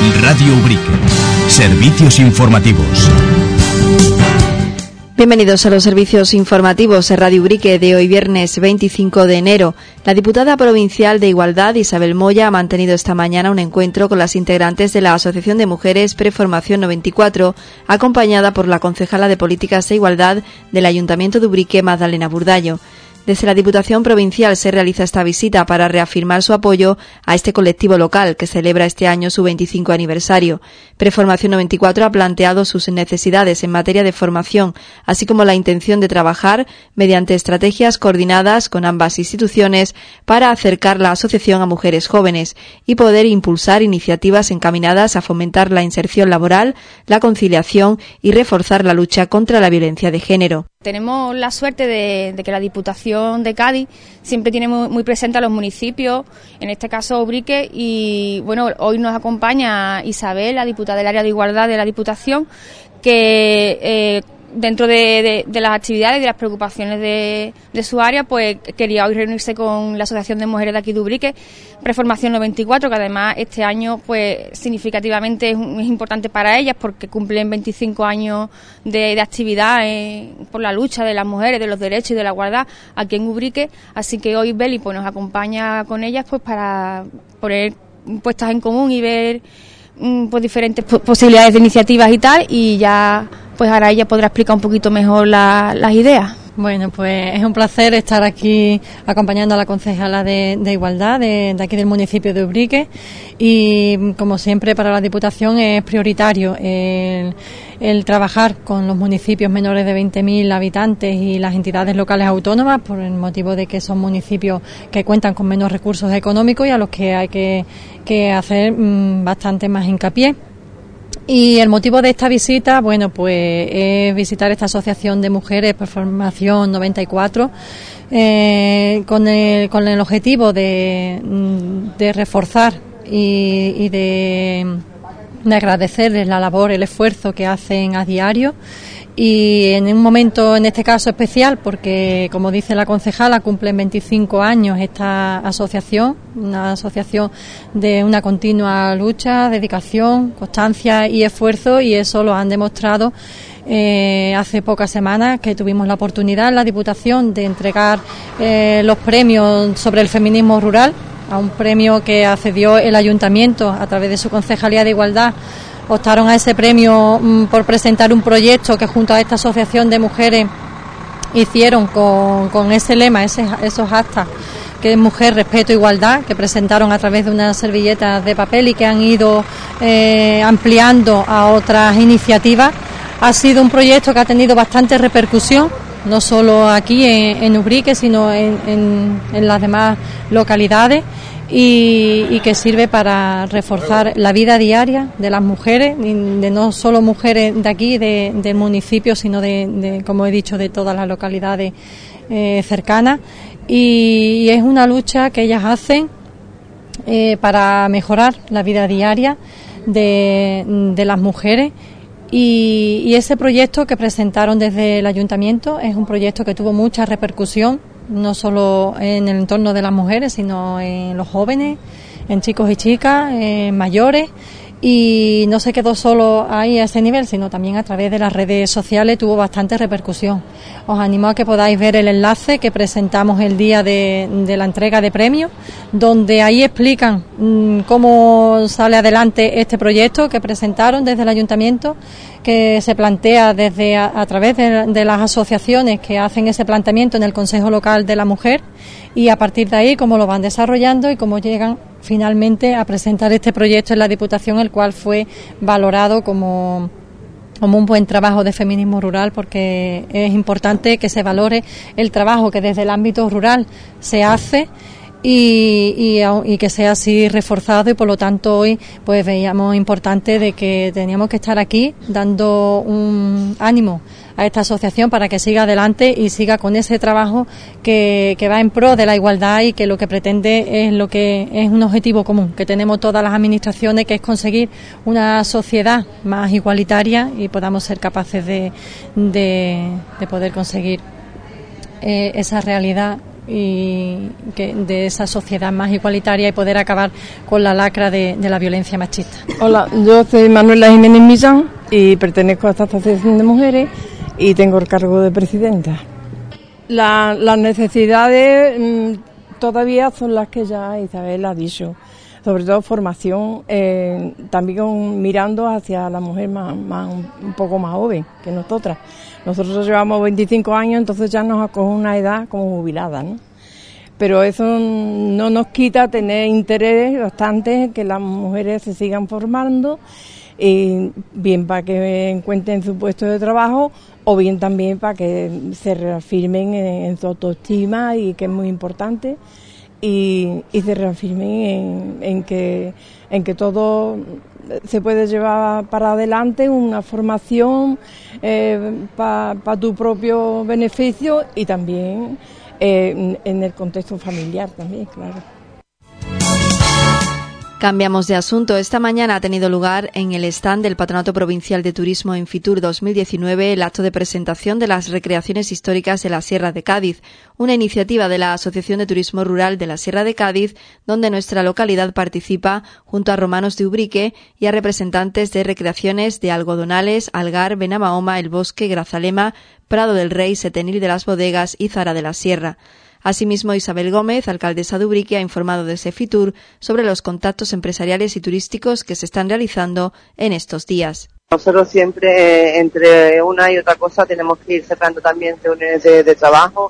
Radio Ubrique. Servicios informativos. Bienvenidos a los servicios informativos de Radio Ubrique de hoy viernes 25 de enero. La diputada provincial de Igualdad, Isabel Moya, ha mantenido esta mañana un encuentro con las integrantes de la Asociación de Mujeres Preformación 94, acompañada por la concejala de Políticas de Igualdad del Ayuntamiento de Ubrique, Magdalena Burdallo. Desde la Diputación Provincial se realiza esta visita para reafirmar su apoyo a este colectivo local que celebra este año su 25 aniversario. Preformación 94 ha planteado sus necesidades en materia de formación, así como la intención de trabajar mediante estrategias coordinadas con ambas instituciones para acercar la asociación a mujeres jóvenes y poder impulsar iniciativas encaminadas a fomentar la inserción laboral, la conciliación y reforzar la lucha contra la violencia de género. Tenemos la suerte de que la Diputación de Cádiz siempre tiene muy presente a los municipios, en este caso Ubrique, y bueno, hoy nos acompaña Isabel, la diputada del área de igualdad de la Diputación, que dentro de las actividades y de las preocupaciones de su área, pues quería hoy reunirse con la Asociación de Mujeres de aquí de Ubrique, Preformación 94, que además este año pues significativamente es importante para ellas porque cumplen 25 años de actividad por la lucha de las mujeres, de los derechos y de la igualdad aquí en Ubrique, así que hoy Beli pues nos acompaña con ellas pues para poner puestas en común y ver pues diferentes posibilidades de iniciativas y tal, y ya pues ahora ella podrá explicar un poquito mejor las ideas. Bueno, pues es un placer estar aquí acompañando a la concejala de Igualdad de aquí del municipio de Ubrique, y como siempre para la Diputación es prioritario el trabajar con los municipios menores de 20.000 habitantes y las entidades locales autónomas, por el motivo de que son municipios que cuentan con menos recursos económicos y a los que hay que hacer bastante más hincapié. Y el motivo de esta visita, bueno, pues es visitar esta Asociación de Mujeres Preformación 94 con el objetivo de reforzar y de agradecerles la labor, el esfuerzo que hacen a diario, y en un momento en este caso especial porque, como dice la concejala, cumplen 25 años esta asociación, una asociación de una continua lucha, dedicación, constancia y esfuerzo, y eso lo han demostrado hace pocas semanas que tuvimos la oportunidad en la Diputación de entregar los premios sobre el feminismo rural, a un premio que accedió el Ayuntamiento a través de su Concejalía de Igualdad. Optaron a ese premio por presentar un proyecto que junto a esta asociación de mujeres hicieron con ese lema, esos hashtags, que es Mujer, Respeto, Igualdad, que presentaron a través de unas servilletas de papel y que han ido ampliando a otras iniciativas. Ha sido un proyecto que ha tenido bastante repercusión, no solo aquí en Ubrique, sino en las demás localidades, y que sirve para reforzar la vida diaria de las mujeres, de no solo mujeres de aquí, del municipio, sino de, como he dicho, de todas las localidades cercanas, y es una lucha que ellas hacen para mejorar la vida diaria de las mujeres. Y ese proyecto que presentaron desde el Ayuntamiento es un proyecto que tuvo mucha repercusión, no solo en el entorno de las mujeres, sino en los jóvenes, en chicos y chicas, en mayores, y no se quedó solo ahí a ese nivel, sino también a través de las redes sociales tuvo bastante repercusión. Os animo a que podáis ver el enlace que presentamos el día de la entrega de premios, donde ahí explican cómo sale adelante este proyecto que presentaron desde el Ayuntamiento, que se plantea desde a través de las asociaciones que hacen ese planteamiento en el Consejo Local de la Mujer, y a partir de ahí cómo lo van desarrollando y cómo llegan finalmente a presentar este proyecto en la Diputación, el cual fue valorado como un buen trabajo de feminismo rural, porque es importante que se valore el trabajo que desde el ámbito rural se hace y que sea así reforzado, y por lo tanto hoy pues veíamos importante de que teníamos que estar aquí dando un ánimo a esta asociación para que siga adelante y siga con ese trabajo que va en pro de la igualdad, y que lo que pretende es lo que es un objetivo común que tenemos todas las administraciones, que es conseguir una sociedad más igualitaria y podamos ser capaces de poder conseguir esa realidad de esa sociedad más igualitaria y poder acabar con la lacra de la violencia machista. Hola, yo soy Manuela Jiménez Millán y pertenezco a esta asociación de mujeres y tengo el cargo de presidenta. Las necesidades todavía son las que ya Isabel ha dicho, sobre todo formación, también mirando hacia la mujer un poco más joven que nosotras. Nosotros llevamos 25 años, entonces ya nos acoge una edad como jubilada, ¿no? Pero eso no nos quita tener interés bastante en que las mujeres se sigan formando, bien para que encuentren su puesto de trabajo o bien también para que se reafirmen en su autoestima, y que es muy importante, y se reafirmen en que todo se puede llevar para adelante, una formación para tu propio beneficio y también en el contexto familiar también, claro. Cambiamos de asunto. Esta mañana ha tenido lugar en el stand del Patronato Provincial de Turismo en Fitur 2019 el acto de presentación de las recreaciones históricas de la Sierra de Cádiz, una iniciativa de la Asociación de Turismo Rural de la Sierra de Cádiz, donde nuestra localidad participa junto a Romanos de Ubrique y a representantes de recreaciones de Algodonales, Algar, Benamahoma, El Bosque, Grazalema, Prado del Rey, Setenil de las Bodegas y Zara de la Sierra. Asimismo, Isabel Gómez, alcaldesa de Ubrique, ha informado desde Fitur sobre los contactos empresariales y turísticos que se están realizando en estos días. Nosotros siempre, entre una y otra cosa, tenemos que ir cerrando también reuniones de trabajo.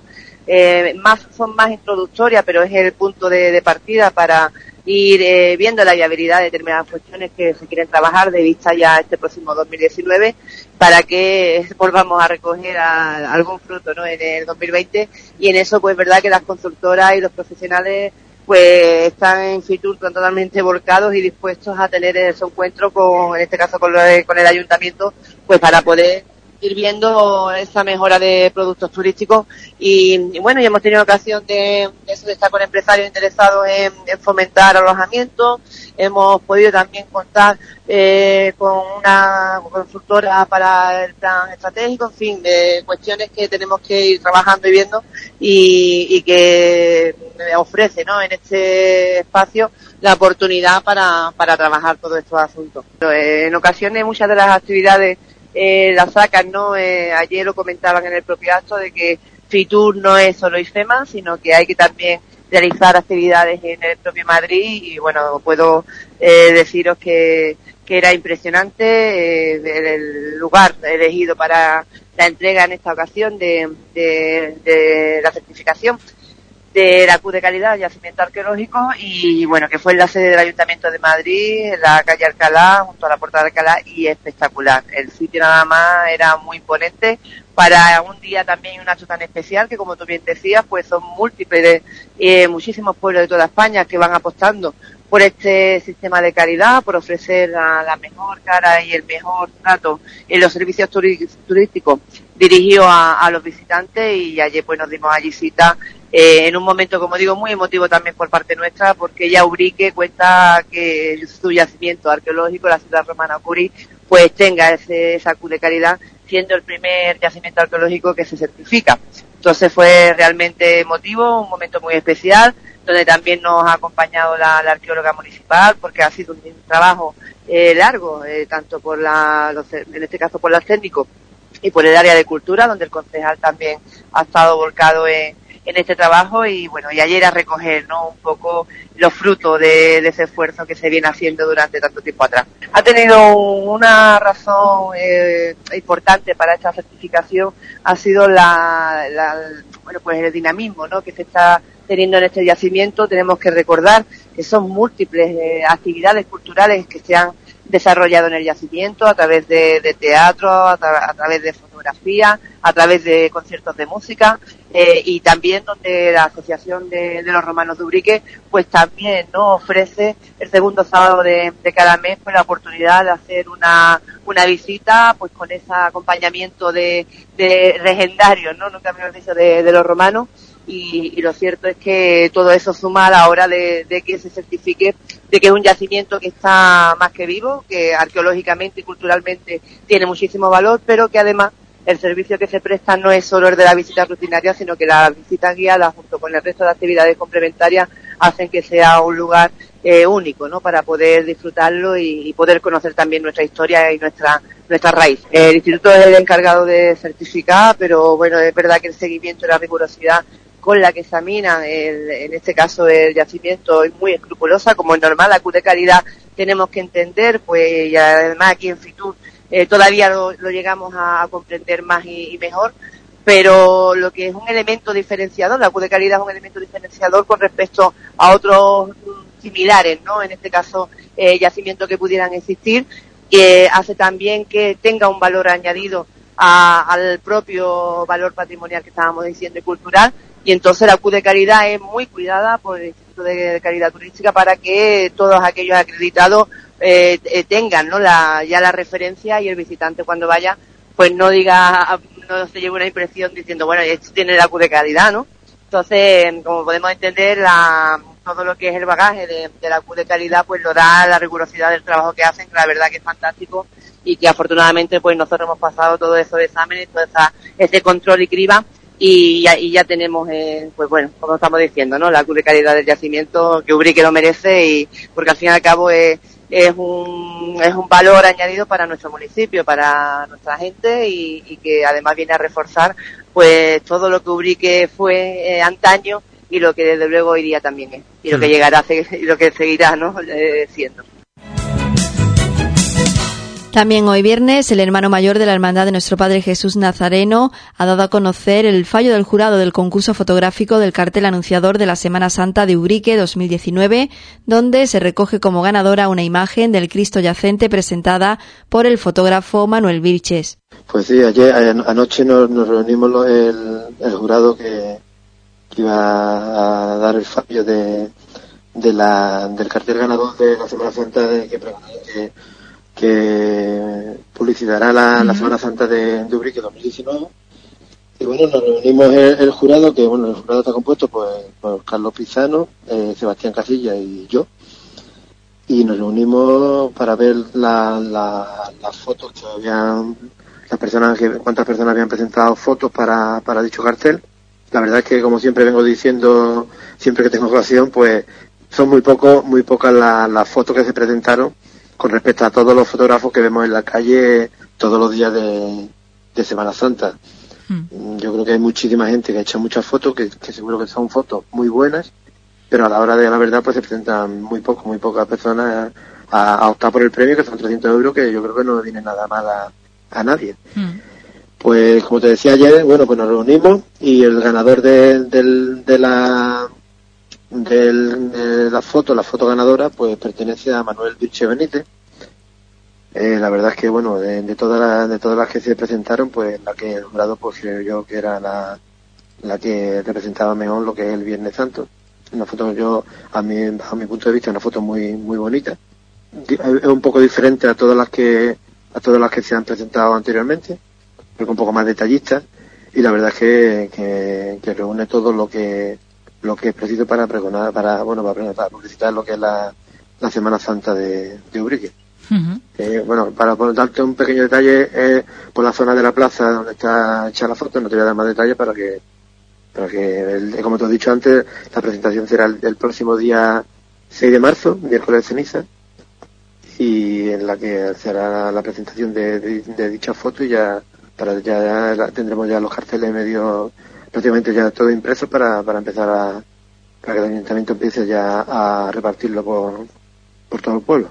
Son más introductorias, pero es el punto de partida para ir viendo la viabilidad de determinadas cuestiones que se quieren trabajar de vista ya a este próximo 2019, para que volvamos a recoger algún fruto, ¿no?, en el 2020, y en eso pues verdad que las consultoras y los profesionales pues están en Fitur totalmente volcados y dispuestos a tener ese encuentro en este caso con el ayuntamiento, pues para poder ir viendo esa mejora de productos turísticos y bueno, ya hemos tenido ocasión de estar con empresarios interesados en fomentar alojamientos. Hemos podido también contar con una consultora para el plan estratégico, en fin, de cuestiones que tenemos que ir trabajando y viendo y que ofrece, ¿no?, en este espacio la oportunidad para trabajar todos estos asuntos. En ocasiones muchas de las actividades las sacan, ¿no? Ayer lo comentaban en el propio acto de que Fitur no es solo IFEMA, sino que hay que también realizar actividades en el propio Madrid y bueno, puedo deciros que era impresionante el lugar elegido para la entrega en esta ocasión de la certificación de la Q de calidad, yacimiento arqueológico, y bueno, que fue en la sede del Ayuntamiento de Madrid, en la calle Alcalá, junto a la Puerta de Alcalá, y espectacular. El sitio nada más era muy imponente para un día también, un acto tan especial que, como tú bien decías, pues son múltiples, muchísimos pueblos de toda España que van apostando por este sistema de calidad, por ofrecer la mejor cara y el mejor trato en los servicios turísticos dirigidos a los visitantes, y ayer pues nos dimos allí cita en un momento, como digo, muy emotivo también por parte nuestra, porque ya Ubrique cuenta que su yacimiento arqueológico, la ciudad romana Curi, pues tenga esa Q de calidad, siendo el primer yacimiento arqueológico que se certifica. Entonces fue realmente emotivo, un momento muy especial, donde también nos ha acompañado la arqueóloga municipal, porque ha sido un trabajo largo, tanto por en este caso por los técnicos y por el área de cultura, donde el concejal también ha estado volcado en este trabajo, y bueno, y ayer a recoger, ¿no?, un poco los frutos de ese esfuerzo que se viene haciendo durante tanto tiempo atrás. Ha tenido una razón importante para esta certificación, ha sido pues el dinamismo, ¿no?, que se está teniendo en este yacimiento. Tenemos que recordar que son múltiples actividades culturales que se han desarrollado en el yacimiento a través de teatro, a través de fotografía, a través de conciertos de música, y también donde la Asociación de los Romanos de Ubrique pues también, ¿no?, ofrece el segundo sábado de cada mes pues la oportunidad de hacer una visita pues con ese acompañamiento de legendarios, ¿no?, nunca mejor dicho, de los romanos. Y lo cierto es que todo eso suma a la hora de que se certifique de que es un yacimiento que está más que vivo, que arqueológicamente y culturalmente tiene muchísimo valor, pero que además el servicio que se presta no es solo el de la visita rutinaria, sino que la visita guiada junto con el resto de actividades complementarias hacen que sea un lugar único, ¿no? Para poder disfrutarlo y poder conocer también nuestra historia y nuestra raíz. El instituto es el encargado de certificar, pero bueno, es verdad que el seguimiento y la rigurosidad con la que examinan en este caso el yacimiento es muy escrupulosa, como es normal. La Q de calidad tenemos que entender, pues, y además aquí en Fitur todavía lo llegamos a comprender más y mejor, pero lo que es un elemento diferenciador, la Q de calidad es un elemento diferenciador con respecto a otros similares, ¿no? En este caso, yacimientos que pudieran existir, que hace también que tenga un valor añadido al propio valor patrimonial que estábamos diciendo y cultural, y entonces la Q de calidad es muy cuidada por el Instituto de Calidad Turística para que todos aquellos acreditados tengan, ¿no? ya la referencia, y el visitante cuando vaya pues no se lleve una impresión diciendo, bueno, esto tiene la Q de calidad, ¿no? Entonces, como podemos entender, todo lo que es el bagaje de la Q de calidad pues lo da la rigurosidad del trabajo que hacen, que la verdad que es fantástico, y que afortunadamente pues nosotros hemos pasado todos esos exámenes, todo ese control y criba, y ya tenemos, pues bueno, como estamos diciendo, ¿no? La Q de calidad del yacimiento, que Ubrique lo merece, y porque al fin y al cabo es un valor añadido para nuestro municipio, para nuestra gente, y que además viene a reforzar pues todo lo que Ubrique fue antaño, y lo que desde luego hoy día también es, y lo que llegará a ser, y lo que seguirá, ¿no? Siendo. También hoy viernes, el hermano mayor de la Hermandad de Nuestro Padre Jesús Nazareno ha dado a conocer el fallo del jurado del concurso fotográfico del cartel anunciador de la Semana Santa de Ubrique 2019, donde se recoge como ganadora una imagen del Cristo yacente presentada por el fotógrafo Manuel Vilches. Pues sí, anoche nos reunimos el jurado que iba a dar el fallo del cartel ganador de la Semana Santa que publicitará la Semana Santa de Ubrique 2019. Y bueno, nos reunimos el jurado, el jurado está compuesto por Carlos Pizano, Sebastián Casilla y yo, y nos reunimos para ver las fotos que habían, cuántas personas habían presentado fotos para dicho cartel. La verdad es que, como siempre vengo diciendo, siempre que tengo ocasión, pues son muy pocas las fotos que se presentaron con respecto a todos los fotógrafos que vemos en la calle todos los días de Semana Santa. Yo creo que hay muchísima gente que ha hecho muchas fotos, que seguro que son fotos muy buenas, pero a la hora de la verdad pues se presentan muy pocas personas a optar por el premio, que son 300 euros, que yo creo que no viene nada mal a nadie. Pues como te decía ayer, bueno, pues nos reunimos, y el ganador de la foto ganadora, pues pertenece a Manuel Vilches Benítez. La verdad es que, bueno, de todas las que se presentaron, pues la que el jurado pues creo yo que era la que representaba mejor lo que es el Viernes Santo. Una foto, bajo mi punto de vista, una foto muy muy bonita. Es un poco diferente a todas las que se han presentado anteriormente, pero un poco más detallista, y la verdad es que reúne todo lo que es preciso para pregonar, para publicitar lo que es la Semana Santa de Ubrique. Para darte un pequeño detalle, por la zona de la plaza donde está hecha la foto, no te voy a dar más detalles para que como te he dicho antes, la presentación será el próximo día 6 de marzo, miércoles de ceniza, y en la que será la presentación de dicha foto, y ya tendremos ya los carteles medio prácticamente ya todo impreso para empezar para que el ayuntamiento empiece ya a repartirlo por todo el pueblo.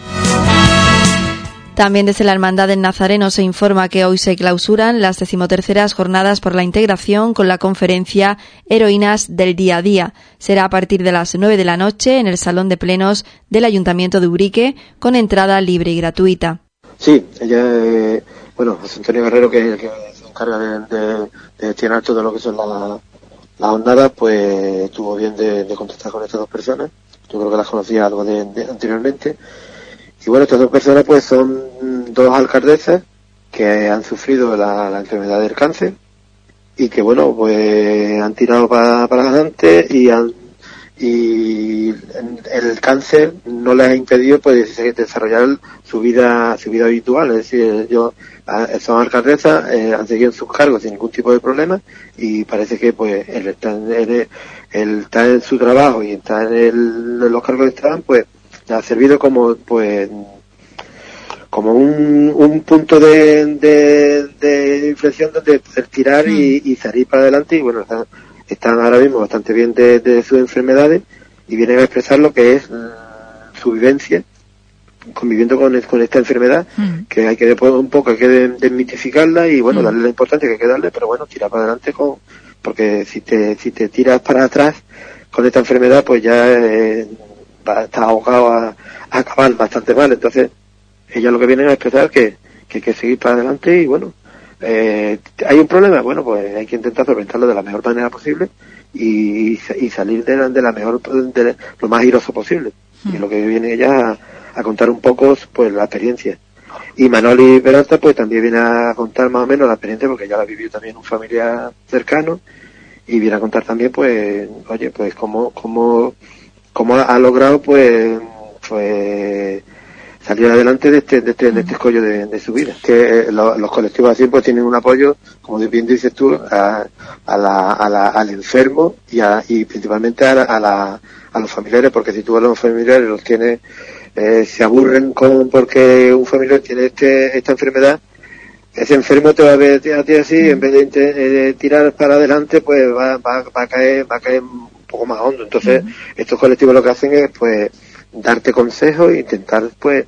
También desde la Hermandad del Nazareno se informa que hoy se clausuran las 13ª jornadas por la integración con la conferencia Heroínas del Día a Día. Será a partir de las 9 de la noche en el Salón de Plenos del Ayuntamiento de Ubrique, con entrada libre y gratuita. Sí, ella, José Antonio Guerrero, que es el que se encarga de gestionar todo lo que son las jornadas, pues estuvo bien de contactar con estas dos personas. Yo creo que las conocía algo de anteriormente. Y bueno, estas dos personas pues son dos alcaldesas que han sufrido la enfermedad del cáncer, y que bueno, pues han tirado para adelante y y el cáncer no les ha impedido pues desarrollar su vida habitual. Es decir, son alcaldesas, han seguido en sus cargos sin ningún tipo de problema, y parece que pues el estar en su trabajo y estar en los cargos que estaban, pues ha servido como un punto de inflexión donde poder tirar y salir para adelante. Y bueno, están ahora mismo bastante bien de sus enfermedades, y vienen a expresar lo que es su vivencia conviviendo con esta enfermedad, que hay que hay que desmitificarla y bueno, darle la importancia que hay que darle, pero bueno, tirar para adelante porque si te tiras para atrás con esta enfermedad, pues ya estás abocado a acabar bastante mal. Entonces ella lo que viene a expresar que hay que seguir para adelante, y bueno, hay un problema, bueno, pues hay que intentar solventarlo de la mejor manera posible y salir de la mejor, de lo más airoso posible. Y lo que viene ella a contar un poco pues la experiencia. Y Manoli Peralta pues también viene a contar más o menos la experiencia, porque ya la vivió también un familiar cercano, y viene a contar también pues, oye, pues cómo ha logrado pues salir adelante de este escollo de su vida. Que los colectivos así pues tienen un apoyo, como bien dices tú, al enfermo y principalmente a los familiares, porque si tú a los familiares los tienes, se aburren porque un familiar tiene esta enfermedad, ese enfermo te va a ver a ti así, en vez de tirar para adelante, pues va a caer un poco más hondo. Entonces estos colectivos lo que hacen es pues darte consejos e intentar pues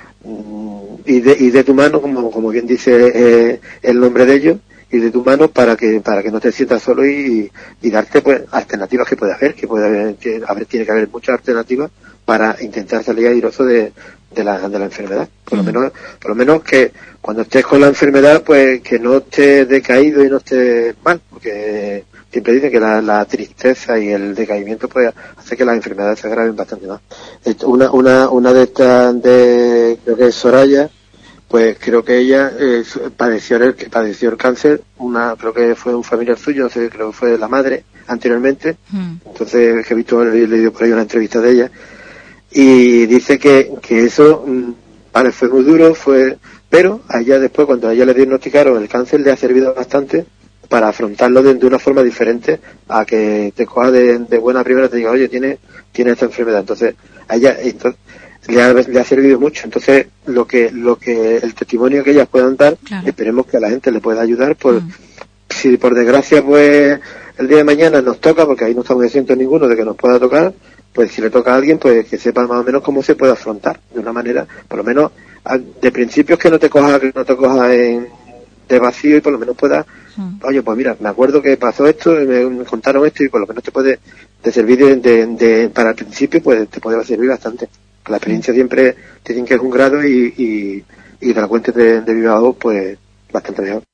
y de tu mano, como bien dice el nombre de ellos, y de tu mano para que no te sientas solo y darte pues alternativas que puede haber, tiene que haber muchas alternativas para intentar salir airoso de la enfermedad. Por lo menos que cuando estés con la enfermedad pues que no estés decaído y no estés mal, porque siempre dicen que la tristeza y el decaimiento puede hacer que las enfermedades se agraven bastante más. Una de estas, creo que es Soraya, pues creo que ella padeció el cáncer, creo que fue un familiar suyo, no sé, creo que fue de la madre anteriormente. Entonces he leído por ahí una entrevista de ella, y dice que eso fue muy duro, pero a ella después, cuando a ella le diagnosticaron el cáncer, le ha servido bastante para afrontarlo de una forma diferente a que te coja de buena primera y te diga, oye, tiene esta enfermedad. Entonces a ella le ha servido mucho. Entonces lo que el testimonio que ellas puedan dar, claro, esperemos que a la gente le pueda ayudar. Si por desgracia pues el día de mañana nos toca, porque ahí no estamos exentos ninguno de que nos pueda tocar, pues si le toca a alguien, pues que sepa más o menos cómo se puede afrontar de una manera, por lo menos de principios, que no te coja de vacío, y por lo menos pueda, oye, pues mira, me acuerdo que pasó esto, me contaron esto, y por lo menos te puede servir para el principio, pues te puede servir bastante. La experiencia siempre te dicen que es un grado, y te la cuentes de viva voz, pues bastante mejor.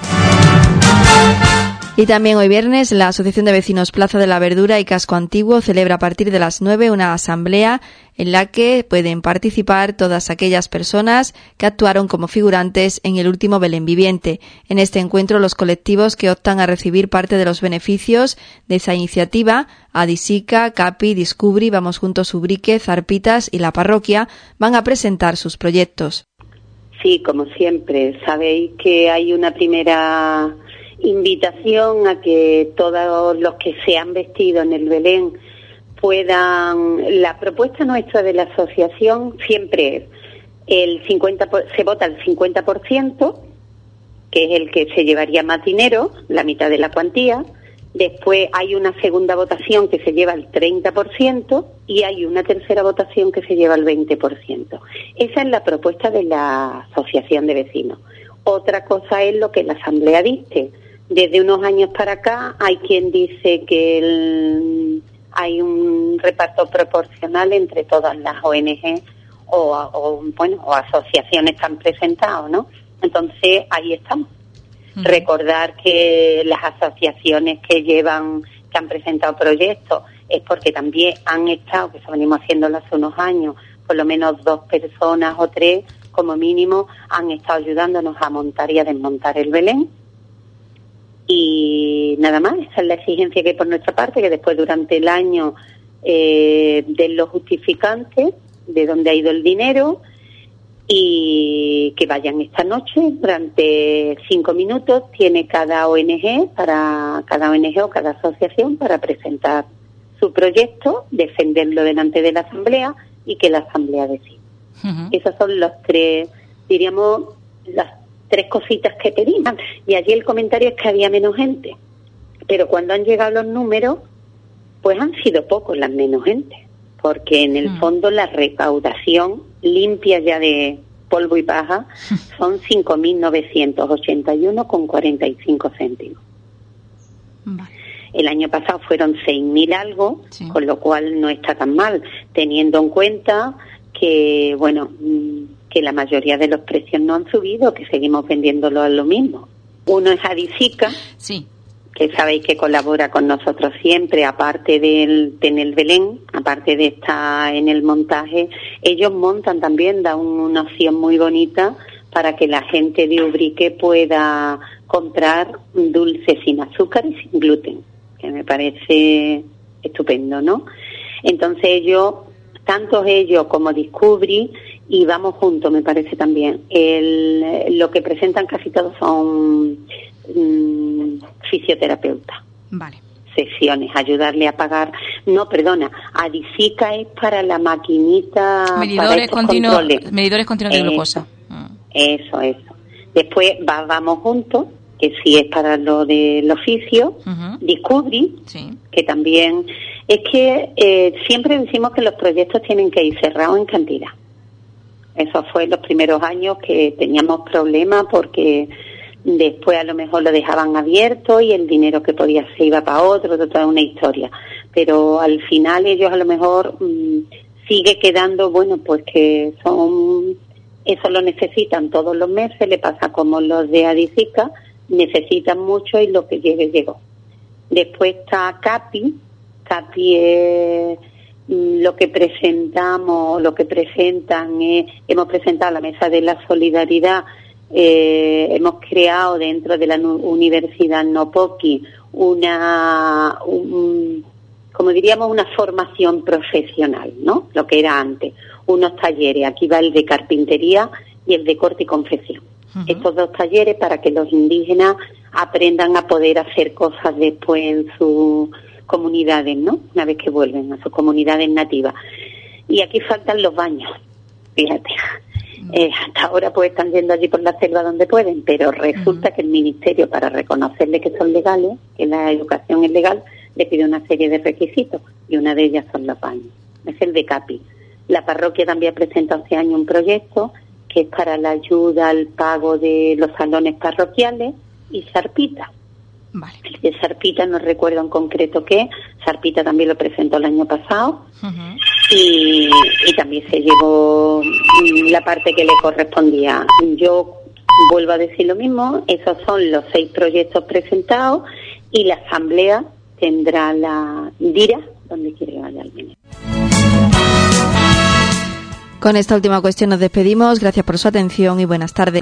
Y también hoy viernes la Asociación de Vecinos Plaza de la Verdura y Casco Antiguo celebra a partir de las 9 una asamblea en la que pueden participar todas aquellas personas que actuaron como figurantes en el último Belén Viviente. En este encuentro, los colectivos que optan a recibir parte de los beneficios de esa iniciativa, Adisica, Capi, Discubri, Vamos Juntos Ubrique, Zarpitas y la parroquia, van a presentar sus proyectos. Sí, como siempre, sabéis que hay una primera invitación a que todos los que se han vestido en el Belén puedan. La propuesta nuestra de la asociación siempre es se vota el 50%, que es el que se llevaría más dinero, la mitad de la cuantía. Después hay una segunda votación que se lleva el 30%, y hay una tercera votación que se lleva el 20%. Esa es la propuesta de la asociación de vecinos. Otra cosa es lo que la asamblea dice. Desde unos años para acá hay quien dice que hay un reparto proporcional entre todas las ONG o asociaciones que han presentado, ¿no? Entonces ahí estamos. Recordar que las asociaciones que han presentado proyectos es porque también han estado, que eso venimos haciéndolo hace unos años, por lo menos 2 personas o 3 como mínimo han estado ayudándonos a montar y a desmontar el Belén. Y nada más, esa es la exigencia que hay por nuestra parte, que después durante el año den los justificantes de dónde ha ido el dinero y que vayan esta noche durante 5 minutos. Tiene cada ONG o cada asociación para presentar su proyecto, defenderlo delante de la Asamblea y que la Asamblea decida. Esas son las tres cositas que pedimos. Y allí el comentario es que había menos gente, pero cuando han llegado los números, pues han sido pocos las menos gente, porque en el fondo la recaudación limpia ya de polvo y paja son 5.981,45 céntimos. Vale. El año pasado fueron 6.000 algo, sí, con lo cual no está tan mal, teniendo en cuenta que, bueno, que la mayoría de los precios no han subido, que seguimos vendiéndolo a lo mismo. Uno es Adisica, sí, que sabéis que colabora con nosotros siempre, aparte de en el Belén, aparte de estar en el montaje, ellos montan también, dan una opción muy bonita para que la gente de Ubrique pueda comprar dulces sin azúcar y sin gluten, que me parece estupendo, ¿no? Entonces tanto ellos como Discovery, y Vamos Juntos, me parece también, lo que presentan casi todos son fisioterapeutas. Vale. Sesiones, ayudarle a pagar. No, perdona, Adisica es para la maquinita, medidores continuos de glucosa. Eso. Después Vamos Juntos, que sí es para lo del oficio. Discovery, sí, que también es que siempre decimos que los proyectos tienen que ir cerrados en cantidad. Eso fue los primeros años que teníamos problemas porque después a lo mejor lo dejaban abierto y el dinero que podía se iba para otro, toda una historia. Pero al final ellos a lo mejor sigue quedando, bueno, pues que eso lo necesitan todos los meses, le pasa como los de Adisica, necesitan mucho y lo que llegue, llegó. Después está Capi es lo que presentan hemos presentado la Mesa de la Solidaridad, hemos creado dentro de la Universidad Nopoki como diríamos, una formación profesional, ¿no? Lo que era antes, unos talleres, aquí va el de carpintería y el de corte y confección. Estos 2 talleres para que los indígenas aprendan a poder hacer cosas después en sus comunidades, ¿no? Una vez que vuelven a sus comunidades nativas. Y aquí faltan los baños, fíjate. Hasta ahora pues están yendo allí por la selva donde pueden, pero resulta que el Ministerio, para reconocerles que son legales, que la educación es legal, le pide una serie de requisitos y una de ellas son los baños. Es el de Capi. La parroquia también presenta hace años un proyecto que es para la ayuda al pago de los salones parroquiales, y Sarpita. Vale. El de Sarpita no recuerdo en concreto qué. Sarpita también lo presentó el año pasado y también se llevó la parte que le correspondía. Yo vuelvo a decir lo mismo, esos son los 6 proyectos presentados y la Asamblea dirá dónde quiere que vaya el dinero. Con esta última cuestión nos despedimos. Gracias por su atención y buenas tardes.